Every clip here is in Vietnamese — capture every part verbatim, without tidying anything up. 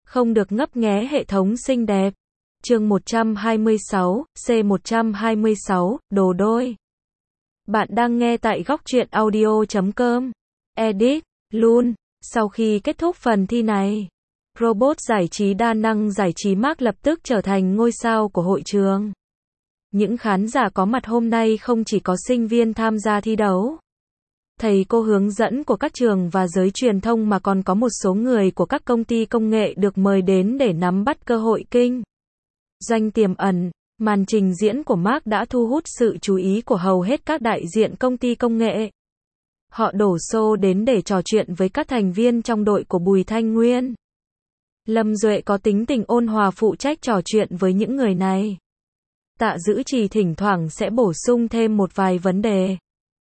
Không được ngấp nghé hệ thống xinh đẹp. Chương một trăm hai mươi sáu, C một trăm hai mươi sáu, đồ đôi. Bạn đang nghe tại góc truyện audio chấm com. Edit, luôn. Sau khi kết thúc phần thi này, robot giải trí đa năng giải trí Mark lập tức trở thành ngôi sao của hội trường. Những khán giả có mặt hôm nay không chỉ có sinh viên tham gia thi đấu, thầy cô hướng dẫn của các trường và giới truyền thông mà còn có một số người của các công ty công nghệ được mời đến để nắm bắt cơ hội kinh doanh tiềm ẩn. Màn trình diễn của Mark đã thu hút sự chú ý của hầu hết các đại diện công ty công nghệ. Họ đổ xô đến để trò chuyện với các thành viên trong đội của Bùi Thanh Nguyên. Lâm Duệ có tính tình ôn hòa phụ trách trò chuyện với những người này. Tạ Dữ Trì thỉnh thoảng sẽ bổ sung thêm một vài vấn đề.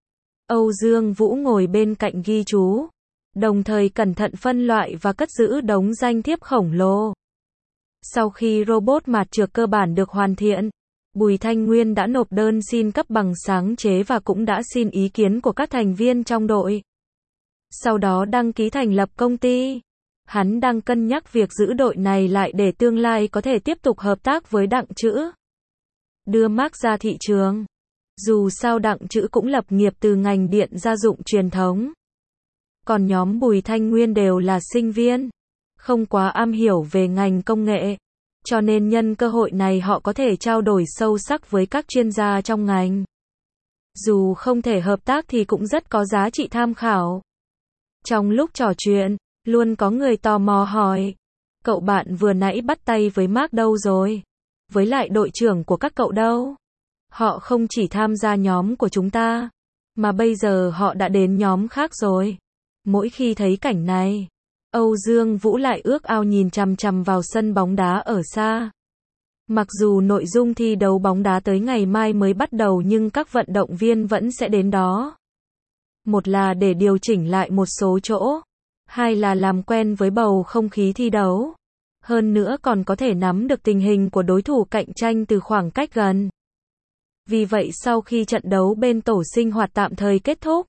Âu Dương Vũ ngồi bên cạnh ghi chú, đồng thời cẩn thận phân loại và cất giữ đống danh thiếp khổng lồ. Sau khi robot mạt trược cơ bản được hoàn thiện, Bùi Thanh Nguyên đã nộp đơn xin cấp bằng sáng chế và cũng đã xin ý kiến của các thành viên trong đội. Sau đó đăng ký thành lập công ty. Hắn đang cân nhắc việc giữ đội này lại để tương lai có thể tiếp tục hợp tác với Đặng Trữ, đưa Mark ra thị trường. Dù sao Đặng Trữ cũng lập nghiệp từ ngành điện gia dụng truyền thống. Còn nhóm Bùi Thanh Nguyên đều là sinh viên, không quá am hiểu về ngành công nghệ. Cho nên nhân cơ hội này họ có thể trao đổi sâu sắc với các chuyên gia trong ngành. Dù không thể hợp tác thì cũng rất có giá trị tham khảo. Trong lúc trò chuyện, luôn có người tò mò hỏi, cậu bạn vừa nãy bắt tay với Mark đâu rồi? Với lại đội trưởng của các cậu đâu? Họ không chỉ tham gia nhóm của chúng ta, mà bây giờ họ đã đến nhóm khác rồi. Mỗi khi thấy cảnh này, Âu Dương Vũ lại ước ao nhìn chằm chằm vào sân bóng đá ở xa. Mặc dù nội dung thi đấu bóng đá tới ngày mai mới bắt đầu nhưng các vận động viên vẫn sẽ đến đó. Một là để điều chỉnh lại một số chỗ, hai là làm quen với bầu không khí thi đấu. Hơn nữa còn có thể nắm được tình hình của đối thủ cạnh tranh từ khoảng cách gần. Vì vậy sau khi trận đấu bên tổ sinh hoạt tạm thời kết thúc,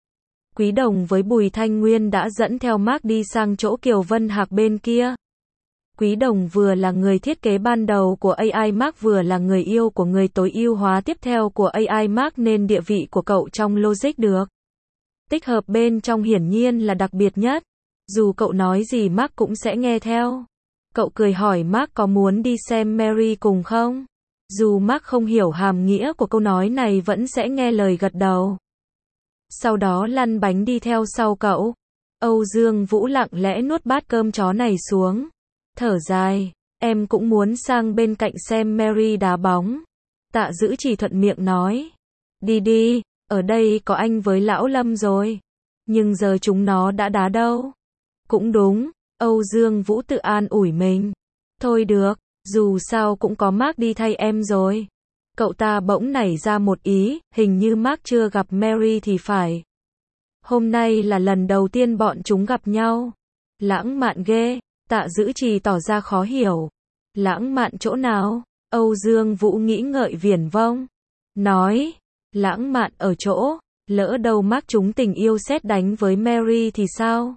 Quý Đồng với Bùi Thanh Nguyên đã dẫn theo Mark đi sang chỗ Kiều Vân Hạc bên kia. Quý Đồng vừa là người thiết kế ban đầu của a i Mark vừa là người yêu của người tối ưu hóa tiếp theo của a i Mark nên địa vị của cậu trong logic được tích hợp bên trong hiển nhiên là đặc biệt nhất. Dù cậu nói gì Mark cũng sẽ nghe theo. Cậu cười hỏi Mark có muốn đi xem Mary cùng không? Dù Mark không hiểu hàm nghĩa của câu nói này vẫn sẽ nghe lời gật đầu. Sau đó lăn bánh đi theo sau cậu. Âu Dương Vũ lặng lẽ nuốt bát cơm chó này xuống. Thở dài, em cũng muốn sang bên cạnh xem Mary đá bóng. Tạ Dữ Trì thuận miệng nói. Đi đi, ở đây có anh với Lão Lâm rồi. Nhưng giờ chúng nó đã đá đâu? Cũng đúng, Âu Dương Vũ tự an ủi mình. Thôi được, dù sao cũng có Mark đi thay em rồi. Cậu ta bỗng nảy ra một ý, hình như Mark chưa gặp Mary thì phải. Hôm nay là lần đầu tiên bọn chúng gặp nhau. Lãng mạn ghê, Tạ Dữ Trì tỏ ra khó hiểu. Lãng mạn chỗ nào? Âu Dương Vũ nghĩ ngợi viển vông. Nói, lãng mạn ở chỗ, lỡ đâu Mark chúng tình yêu sét đánh với Mary thì sao?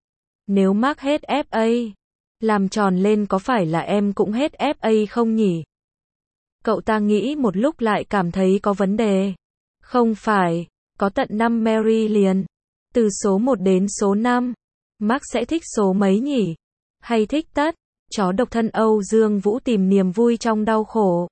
Nếu Mark hết ép a, làm tròn lên có phải là em cũng hết ép a không nhỉ? Cậu ta nghĩ một lúc lại cảm thấy có vấn đề. Không phải, có tận năm Mary liền. Từ số một đến số năm. Mark sẽ thích số mấy nhỉ? Hay thích tất? Chó độc thân Âu Dương Vũ tìm niềm vui trong đau khổ.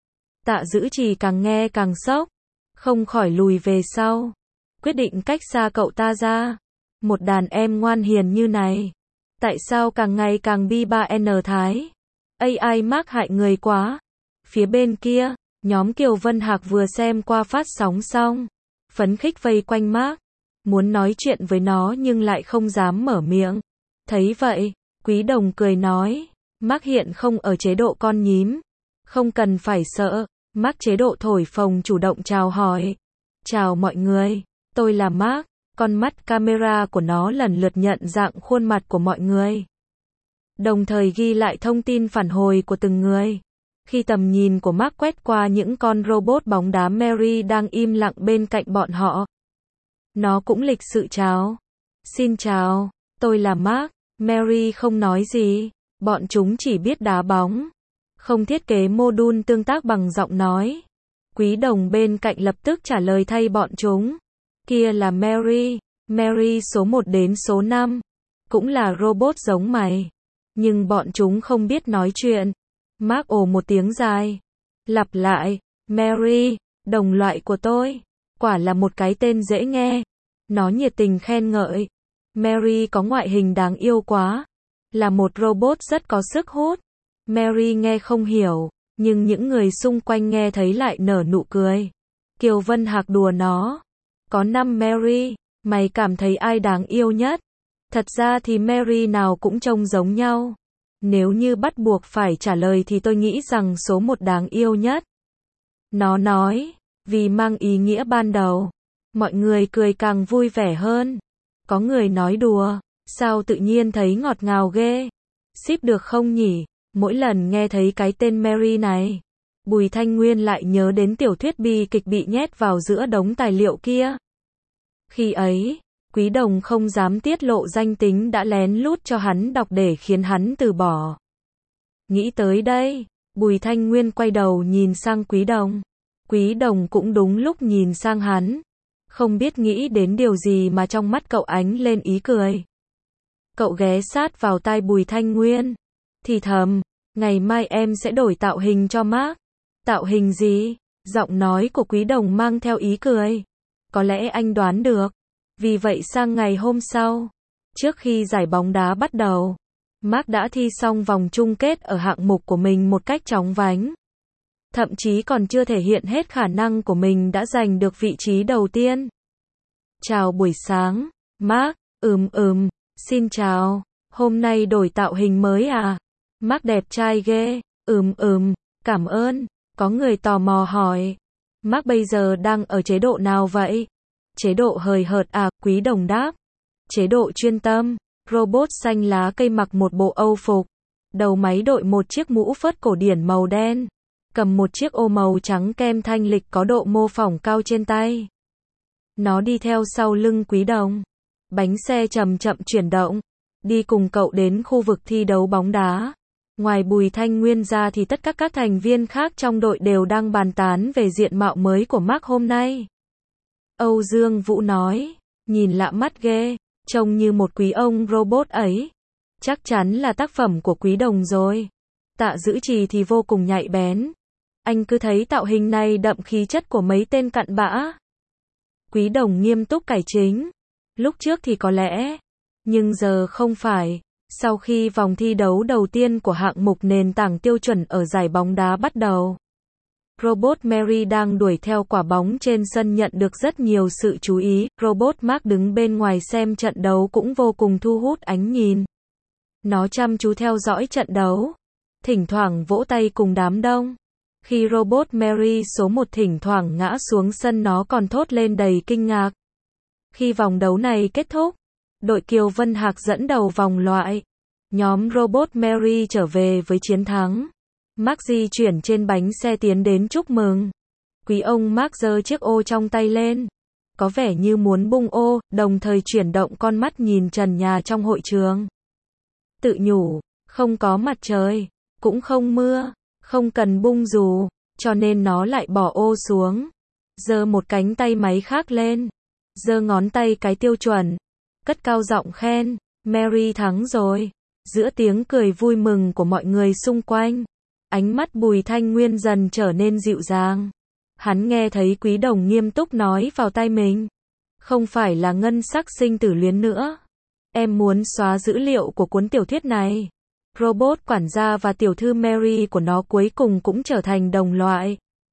Tạ Dữ Trì càng nghe càng sốc. Không khỏi lùi về sau. Quyết định cách xa cậu ta ra. Một đàn em ngoan hiền như này. Tại sao càng ngày càng bi ba N thái? a i Mark hại người quá. Phía bên kia, nhóm Kiều Vân Hạc vừa xem qua phát sóng xong. Phấn khích vây quanh Mark. Muốn nói chuyện với nó nhưng lại không dám mở miệng. Thấy vậy, Quý Đồng cười nói. Mark hiện không ở chế độ con nhím. Không cần phải sợ. Mark chế độ thổi phồng chủ động chào hỏi. Chào mọi người, tôi là Mark. Con mắt camera của nó lần lượt nhận dạng khuôn mặt của mọi người. Đồng thời ghi lại thông tin phản hồi của từng người. Khi tầm nhìn của Mark quét qua những con robot bóng đá Mary đang im lặng bên cạnh bọn họ. Nó cũng lịch sự chào. Xin chào, tôi là Mark. Mary không nói gì. Bọn chúng chỉ biết đá bóng, không thiết kế module tương tác bằng giọng nói. Quý đồng bên cạnh lập tức trả lời thay bọn chúng. Kia là Mary, Mary số một đến số năm. Cũng là robot giống mày. Nhưng bọn chúng không biết nói chuyện. Mark ồ một tiếng dài. Lặp lại, Mary, đồng loại của tôi. Quả là một cái tên dễ nghe. Nó nhiệt tình khen ngợi. Mary có ngoại hình đáng yêu quá. Là một robot rất có sức hút. Mary nghe không hiểu, nhưng những người xung quanh nghe thấy lại nở nụ cười. Kiều Vân Hạc đùa nó. Có năm Mary, mày cảm thấy ai đáng yêu nhất? Thật ra thì Mary nào cũng trông giống nhau. Nếu như bắt buộc phải trả lời thì tôi nghĩ rằng số một đáng yêu nhất. Nó nói, vì mang ý nghĩa ban đầu. Mọi người cười càng vui vẻ hơn. Có người nói đùa, sao tự nhiên thấy ngọt ngào ghê. Ship được không nhỉ? Mỗi lần nghe thấy cái tên Mary này, Bùi Thanh Nguyên lại nhớ đến tiểu thuyết bi kịch bị nhét vào giữa đống tài liệu kia. Khi ấy, Quý Đồng không dám tiết lộ danh tính đã lén lút cho hắn đọc để khiến hắn từ bỏ. Nghĩ tới đây, Bùi Thanh Nguyên quay đầu nhìn sang Quý Đồng. Quý Đồng cũng đúng lúc nhìn sang hắn. Không biết nghĩ đến điều gì mà trong mắt cậu ánh lên ý cười. Cậu ghé sát vào tai Bùi Thanh Nguyên. Thì thầm, ngày mai em sẽ đổi tạo hình cho Mark. Tạo hình gì? Giọng nói của Quý Đồng mang theo ý cười. Có lẽ anh đoán được. Vì vậy sang ngày hôm sau, trước khi giải bóng đá bắt đầu, Mark đã thi xong vòng chung kết ở hạng mục của mình một cách chóng vánh. Thậm chí còn chưa thể hiện hết khả năng của mình đã giành được vị trí đầu tiên. Chào buổi sáng, Mark. Ừm ừm, xin chào. Hôm nay đổi tạo hình mới à? Mark đẹp trai ghê. Ừm ừm, cảm ơn. Có người tò mò hỏi. Mark bây giờ đang ở chế độ nào vậy? Chế độ hời hợt à? Quý Đồng đáp. Chế độ chuyên tâm. Robot xanh lá cây mặc một bộ âu phục. Đầu máy đội một chiếc mũ phớt cổ điển màu đen. Cầm một chiếc ô màu trắng kem thanh lịch có độ mô phỏng cao trên tay. Nó đi theo sau lưng Quý Đồng. Bánh xe chậm chậm chuyển động. Đi cùng cậu đến khu vực thi đấu bóng đá. Ngoài Bùi Thanh Nguyên ra thì tất cả các thành viên khác trong đội đều đang bàn tán về diện mạo mới của Mark hôm nay. Âu Dương Vũ nói, nhìn lạ mắt ghê, trông như một quý ông robot ấy. Chắc chắn là tác phẩm của Quý Đồng rồi. Tạ Dữ Trì thì vô cùng nhạy bén. Anh cứ thấy tạo hình này đậm khí chất của mấy tên cặn bã. Quý Đồng nghiêm túc cải chính. Lúc trước thì có lẽ, nhưng giờ không phải. Sau khi vòng thi đấu đầu tiên của hạng mục nền tảng tiêu chuẩn ở giải bóng đá bắt đầu, Robot Mary đang đuổi theo quả bóng trên sân nhận được rất nhiều sự chú ý. Robot Mark đứng bên ngoài xem trận đấu cũng vô cùng thu hút ánh nhìn. Nó chăm chú theo dõi trận đấu, thỉnh thoảng vỗ tay cùng đám đông. Khi Robot Mary số một thỉnh thoảng ngã xuống sân nó còn thốt lên đầy kinh ngạc. Khi vòng đấu này kết thúc, đội Kiều Vân Hạc dẫn đầu vòng loại. Nhóm Robot Mary trở về với chiến thắng. Mark di chuyển trên bánh xe tiến đến chúc mừng. Quý ông Mark giơ chiếc ô trong tay lên. Có vẻ như muốn bung ô, đồng thời chuyển động con mắt nhìn trần nhà trong hội trường. Tự nhủ, không có mặt trời, cũng không mưa, không cần bung dù, cho nên nó lại bỏ ô xuống. Giơ một cánh tay máy khác lên. Giơ ngón tay cái tiêu chuẩn. Cất cao giọng khen, Mary thắng rồi. Giữa tiếng cười vui mừng của mọi người xung quanh, ánh mắt Bùi Thanh Nguyên dần trở nên dịu dàng. Hắn nghe thấy Quý Đồng nghiêm túc nói vào tai mình. Không phải là ngân sắc sinh tử luyến nữa. Em muốn xóa dữ liệu của cuốn tiểu thuyết này. Robot quản gia và tiểu thư Mary của nó cuối cùng cũng trở thành đồng loại.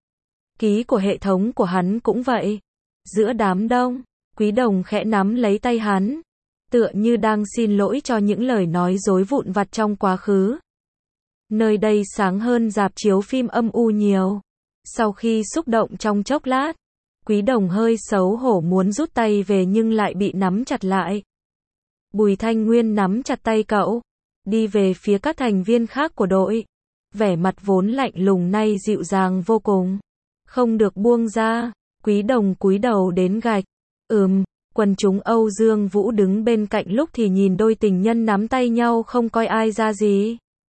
Ký của hệ thống của hắn cũng vậy. Giữa đám đông, Quý Đồng khẽ nắm lấy tay hắn, tựa như đang xin lỗi cho những lời nói dối vụn vặt trong quá khứ. Nơi đây sáng hơn rạp chiếu phim âm u nhiều. Sau khi xúc động trong chốc lát, Quý Đồng hơi xấu hổ muốn rút tay về nhưng lại bị nắm chặt lại. Bùi Thanh Nguyên nắm chặt tay cậu, đi về phía các thành viên khác của đội. Vẻ mặt vốn lạnh lùng nay dịu dàng vô cùng. Không được buông ra. Quý Đồng cúi đầu đến gạch. Ừm, quần chúng Âu Dương Vũ đứng bên cạnh lúc thì nhìn đôi tình nhân nắm tay nhau không coi ai ra gì.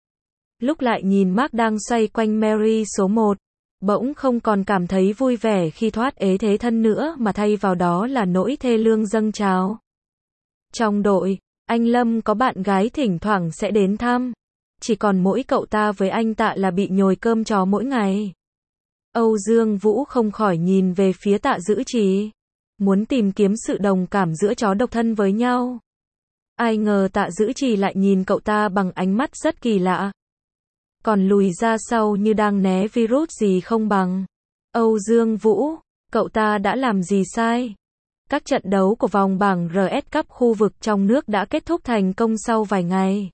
Lúc lại nhìn Mark đang xoay quanh Mary số một, bỗng không còn cảm thấy vui vẻ khi thoát ế thế thân nữa mà thay vào đó là nỗi thê lương dâng trào. Trong đội, anh Lâm có bạn gái thỉnh thoảng sẽ đến thăm. Chỉ còn mỗi cậu ta với anh Tạ là bị nhồi cơm chó mỗi ngày. Âu Dương Vũ không khỏi nhìn về phía Tạ Dữ Trì, muốn tìm kiếm sự đồng cảm giữa chó độc thân với nhau. Ai ngờ Tạ Dữ Trì lại nhìn cậu ta bằng ánh mắt rất kỳ lạ. Còn lùi ra sau như đang né virus gì không bằng. Âu Dương Vũ, cậu ta đã làm gì sai? Các trận đấu của vòng bảng rờ ét Cup khu vực trong nước đã kết thúc thành công sau vài ngày.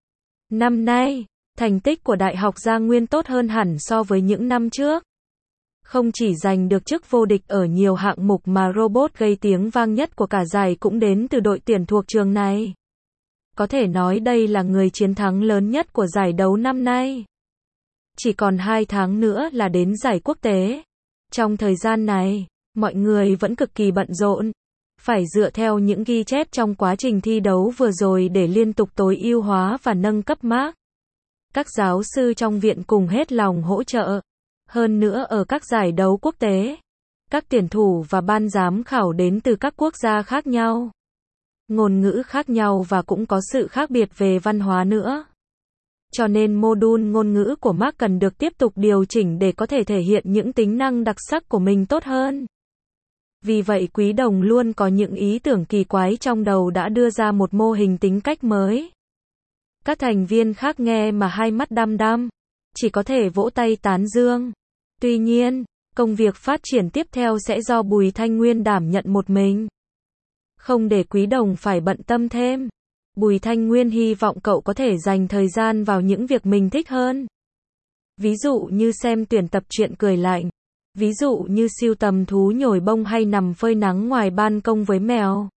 Năm nay, thành tích của Đại học Giang Nguyên tốt hơn hẳn so với những năm trước. Không chỉ giành được chức vô địch ở nhiều hạng mục mà robot gây tiếng vang nhất của cả giải cũng đến từ đội tuyển thuộc trường này. Có thể nói đây là người chiến thắng lớn nhất của giải đấu năm nay. Chỉ còn hai tháng nữa là đến giải quốc tế. Trong thời gian này, mọi người vẫn cực kỳ bận rộn. Phải dựa theo những ghi chép trong quá trình thi đấu vừa rồi để liên tục tối ưu hóa và nâng cấp mark. Các giáo sư trong viện cùng hết lòng hỗ trợ. Hơn nữa ở các giải đấu quốc tế, các tuyển thủ và ban giám khảo đến từ các quốc gia khác nhau, ngôn ngữ khác nhau và cũng có sự khác biệt về văn hóa nữa. Cho nên mô-đun ngôn ngữ của Mark cần được tiếp tục điều chỉnh để có thể thể hiện những tính năng đặc sắc của mình tốt hơn. Vì vậy Quý Đồng luôn có những ý tưởng kỳ quái trong đầu đã đưa ra một mô hình tính cách mới. Các thành viên khác nghe mà hai mắt đăm đăm, chỉ có thể vỗ tay tán dương. Tuy nhiên, công việc phát triển tiếp theo sẽ do Bùi Thanh Nguyên đảm nhận một mình. Không để Quý Đồng phải bận tâm thêm. Bùi Thanh Nguyên hy vọng cậu có thể dành thời gian vào những việc mình thích hơn. Ví dụ như xem tuyển tập truyện cười lạnh. Ví dụ như sưu tầm thú nhồi bông hay nằm phơi nắng ngoài ban công với mèo.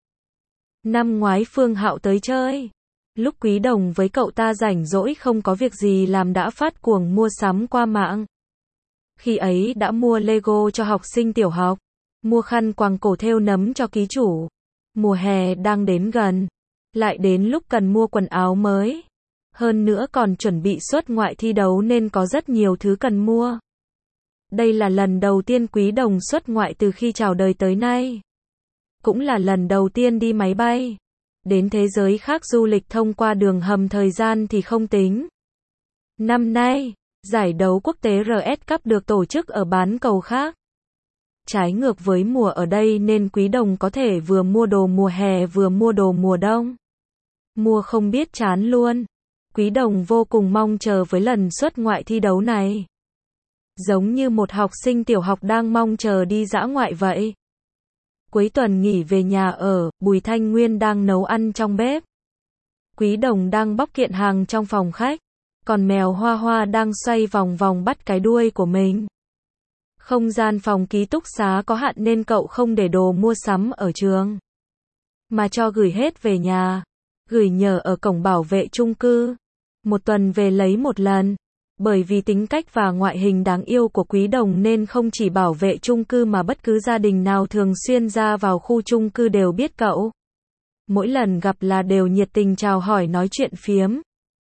Năm ngoái Phương Hạo tới chơi. Lúc Quý Đồng với cậu ta rảnh rỗi không có việc gì làm đã phát cuồng mua sắm qua mạng. Khi ấy đã mua Lego cho học sinh tiểu học, mua khăn quàng cổ thêu nấm cho ký chủ. Mùa hè đang đến gần, lại đến lúc cần mua quần áo mới. Hơn nữa còn chuẩn bị xuất ngoại thi đấu nên có rất nhiều thứ cần mua. Đây là lần đầu tiên Quý Đồng xuất ngoại từ khi chào đời tới nay. Cũng là lần đầu tiên đi máy bay. Đến thế giới khác du lịch thông qua đường hầm thời gian thì không tính. Năm nay, giải đấu quốc tế rờ ét Cup được tổ chức ở bán cầu khác. Trái ngược với mùa ở đây nên Quý Đồng có thể vừa mua đồ mùa hè vừa mua đồ mùa đông. Mua không biết chán luôn. Quý Đồng vô cùng mong chờ với lần xuất ngoại thi đấu này. Giống như một học sinh tiểu học đang mong chờ đi dã ngoại vậy. Cuối tuần nghỉ về nhà ở, Bùi Thanh Nguyên đang nấu ăn trong bếp. Quý Đồng đang bóc kiện hàng trong phòng khách. Còn mèo Hoa Hoa đang xoay vòng vòng bắt cái đuôi của mình. Không gian phòng ký túc xá có hạn nên cậu không để đồ mua sắm ở trường, mà cho gửi hết về nhà. Gửi nhờ ở cổng bảo vệ chung cư. Một tuần về lấy một lần. Bởi vì tính cách và ngoại hình đáng yêu của Quý Đồng nên không chỉ bảo vệ chung cư mà bất cứ gia đình nào thường xuyên ra vào khu chung cư đều biết cậu. Mỗi lần gặp là đều nhiệt tình chào hỏi nói chuyện phiếm.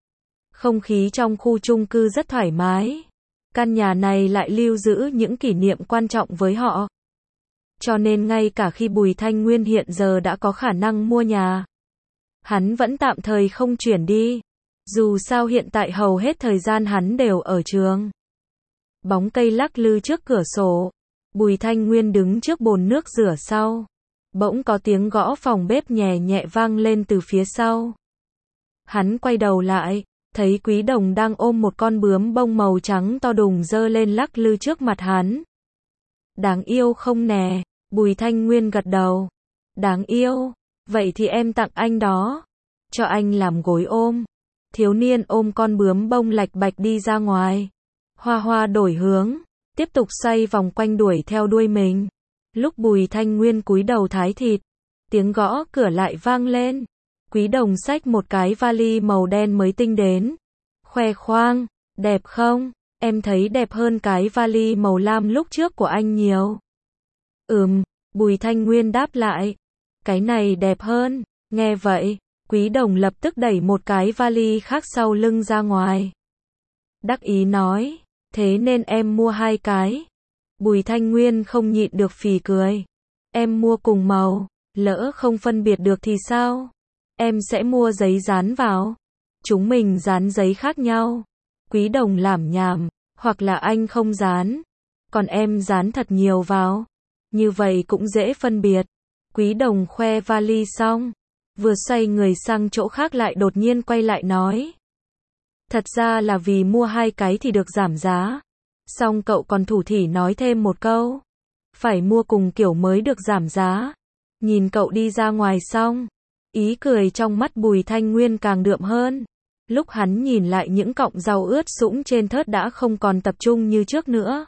Không khí trong khu chung cư rất thoải mái. Căn nhà này lại lưu giữ những kỷ niệm quan trọng với họ. Cho nên ngay cả khi Bùi Thanh Nguyên hiện giờ đã có khả năng mua nhà, hắn vẫn tạm thời không chuyển đi. Dù sao hiện tại hầu hết thời gian hắn đều ở trường. Bóng cây lắc lư trước cửa sổ. Bùi Thanh Nguyên đứng trước bồn nước rửa sau. Bỗng có tiếng gõ phòng bếp nhẹ nhẹ vang lên từ phía sau. Hắn quay đầu lại, thấy Quý Đồng đang ôm một con bướm bông màu trắng to đùng giơ lên lắc lư trước mặt hắn. Đáng yêu không nè? Bùi Thanh Nguyên gật đầu. Đáng yêu, vậy thì em tặng anh đó. Cho anh làm gối ôm. Thiếu niên ôm con bướm bông lạch bạch đi ra ngoài. Hoa Hoa đổi hướng, tiếp tục xoay vòng quanh đuổi theo đuôi mình. Lúc Bùi Thanh Nguyên cúi đầu thái thịt, tiếng gõ cửa lại vang lên. Quý Đồng xách một cái vali màu đen mới tinh đến. Khoe khoang, đẹp không? Em thấy đẹp hơn cái vali màu lam lúc trước của anh nhiều. Ừm, Bùi Thanh Nguyên đáp lại. Cái này đẹp hơn. Nghe vậy, Quý Đồng lập tức đẩy một cái vali khác sau lưng ra ngoài. đắc ý nói, thế nên em mua hai cái. Bùi Thanh Nguyên không nhịn được phì cười. Em mua cùng màu, lỡ không phân biệt được thì sao? Em sẽ mua giấy dán vào. Chúng mình dán giấy khác nhau. Quý Đồng lảm nhảm, hoặc là anh không dán, còn em dán thật nhiều vào. Như vậy cũng dễ phân biệt. Quý Đồng khoe vali xong, vừa xoay người sang chỗ khác lại đột nhiên quay lại nói. Thật ra là vì mua hai cái thì được giảm giá. Xong cậu còn thủ thỉ nói thêm một câu. Phải mua cùng kiểu mới được giảm giá. Nhìn cậu đi ra ngoài xong, ý cười trong mắt Bùi Thanh Nguyên càng đượm hơn. Lúc hắn nhìn lại những cọng rau ướt sũng trên thớt đã không còn tập trung như trước nữa.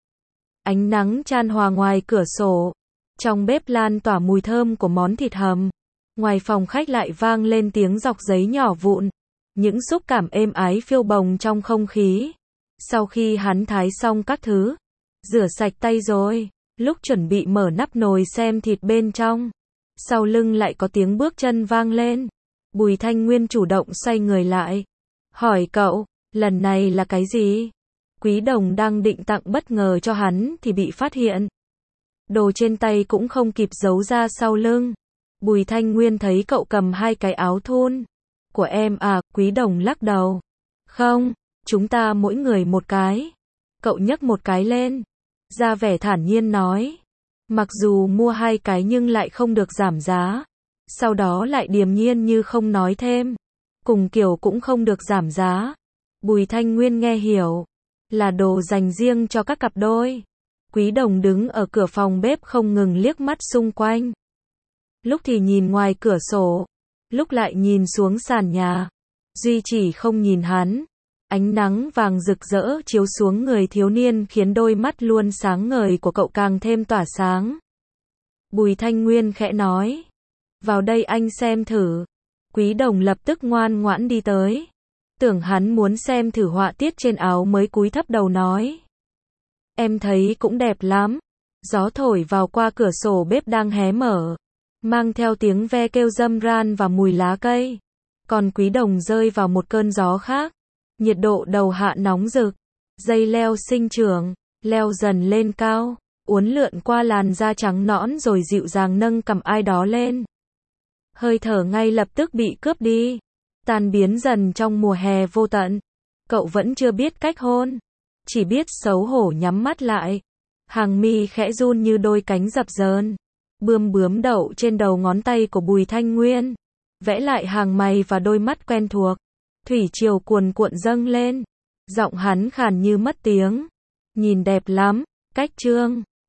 Ánh nắng chan hòa ngoài cửa sổ. Trong bếp lan tỏa mùi thơm của món thịt hầm. Ngoài phòng khách lại vang lên tiếng dọc giấy nhỏ vụn. Những xúc cảm êm ái phiêu bồng trong không khí. Sau khi hắn thái xong các thứ, rửa sạch tay rồi, lúc chuẩn bị mở nắp nồi xem thịt bên trong, sau lưng lại có tiếng bước chân vang lên. Bùi Thanh Nguyên chủ động xoay người lại, hỏi cậu, lần này là cái gì? Quý Đồng đang định tặng bất ngờ cho hắn thì bị phát hiện. Đồ trên tay cũng không kịp giấu ra sau lưng. Bùi Thanh Nguyên thấy cậu cầm hai cái áo thun. Của em à? Quý Đồng lắc đầu. Không, chúng ta mỗi người một cái. Cậu nhấc một cái lên, ra vẻ thản nhiên nói. Mặc dù mua hai cái nhưng lại không được giảm giá. Sau đó lại điềm nhiên như không nói thêm. Cùng kiểu cũng không được giảm giá. Bùi Thanh Nguyên nghe hiểu, là đồ dành riêng cho các cặp đôi. Quý Đồng đứng ở cửa phòng bếp không ngừng liếc mắt xung quanh. Lúc thì nhìn ngoài cửa sổ, lúc lại nhìn xuống sàn nhà. Duy chỉ không nhìn hắn. Ánh nắng vàng rực rỡ chiếu xuống người thiếu niên khiến đôi mắt luôn sáng ngời của cậu càng thêm tỏa sáng. Bùi Thanh Nguyên khẽ nói. Vào đây anh xem thử. Quý Đồng lập tức ngoan ngoãn đi tới. Tưởng hắn muốn xem thử họa tiết trên áo mới cúi thấp đầu nói. Em thấy cũng đẹp lắm. Gió thổi vào qua cửa sổ bếp đang hé mở, mang theo tiếng ve kêu râm ran và mùi lá cây. Còn Quý Đồng rơi vào một cơn gió khác. Nhiệt độ đầu hạ nóng rực. Dây leo sinh trưởng, leo dần lên cao, uốn lượn qua làn da trắng nõn rồi dịu dàng nâng cầm ai đó lên. Hơi thở ngay lập tức bị cướp đi, tan biến dần trong mùa hè vô tận. Cậu vẫn chưa biết cách hôn, chỉ biết xấu hổ nhắm mắt lại. Hàng mi khẽ run như đôi cánh dập dờn, bươm bướm đậu trên đầu ngón tay của Bùi Thanh Nguyên, vẽ lại hàng mày và đôi mắt quen thuộc. Thủy triều cuồn cuộn dâng lên, giọng hắn khàn như mất tiếng. Nhìn đẹp lắm, cách trương.